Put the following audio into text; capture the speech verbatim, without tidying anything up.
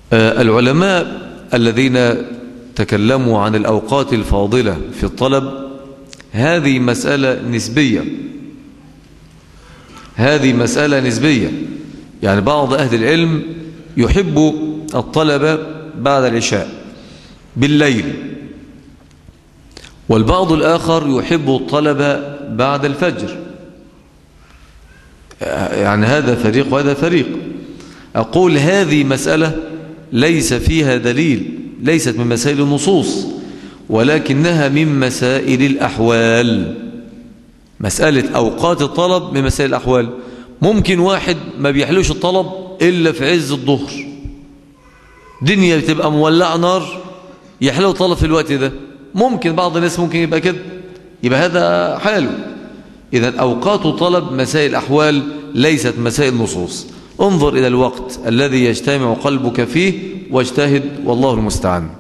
العلماء الذين تكلموا عن الأوقات الفاضلة في الطلب هذه مسألة نسبية هذه مسألة نسبية يعني بعض أهل العلم يحب الطلب بعد العشاء بالليل، والبعض الآخر يحب الطلب بعد الفجر، يعني هذا فريق وهذا فريق. أقول هذه مسألة ليس فيها دليل، ليست من مسائل النصوص، ولكنها من مسائل الأحوال. مسألة أوقات الطلب من مسائل الأحوال. ممكن واحد ما بيحلوش الطلب إلا في عز الظهر، دنيا بتبقى مولعة نار، يحلو الطلب في الوقت ده. ممكن بعض الناس ممكن يبقى كده، يبقى هذا حاله. إذن أوقات طلب مسائل أحوال ليست مسائل نصوص. انظر إلى الوقت الذي يجتمع قلبك فيه واجتهد، والله المستعان.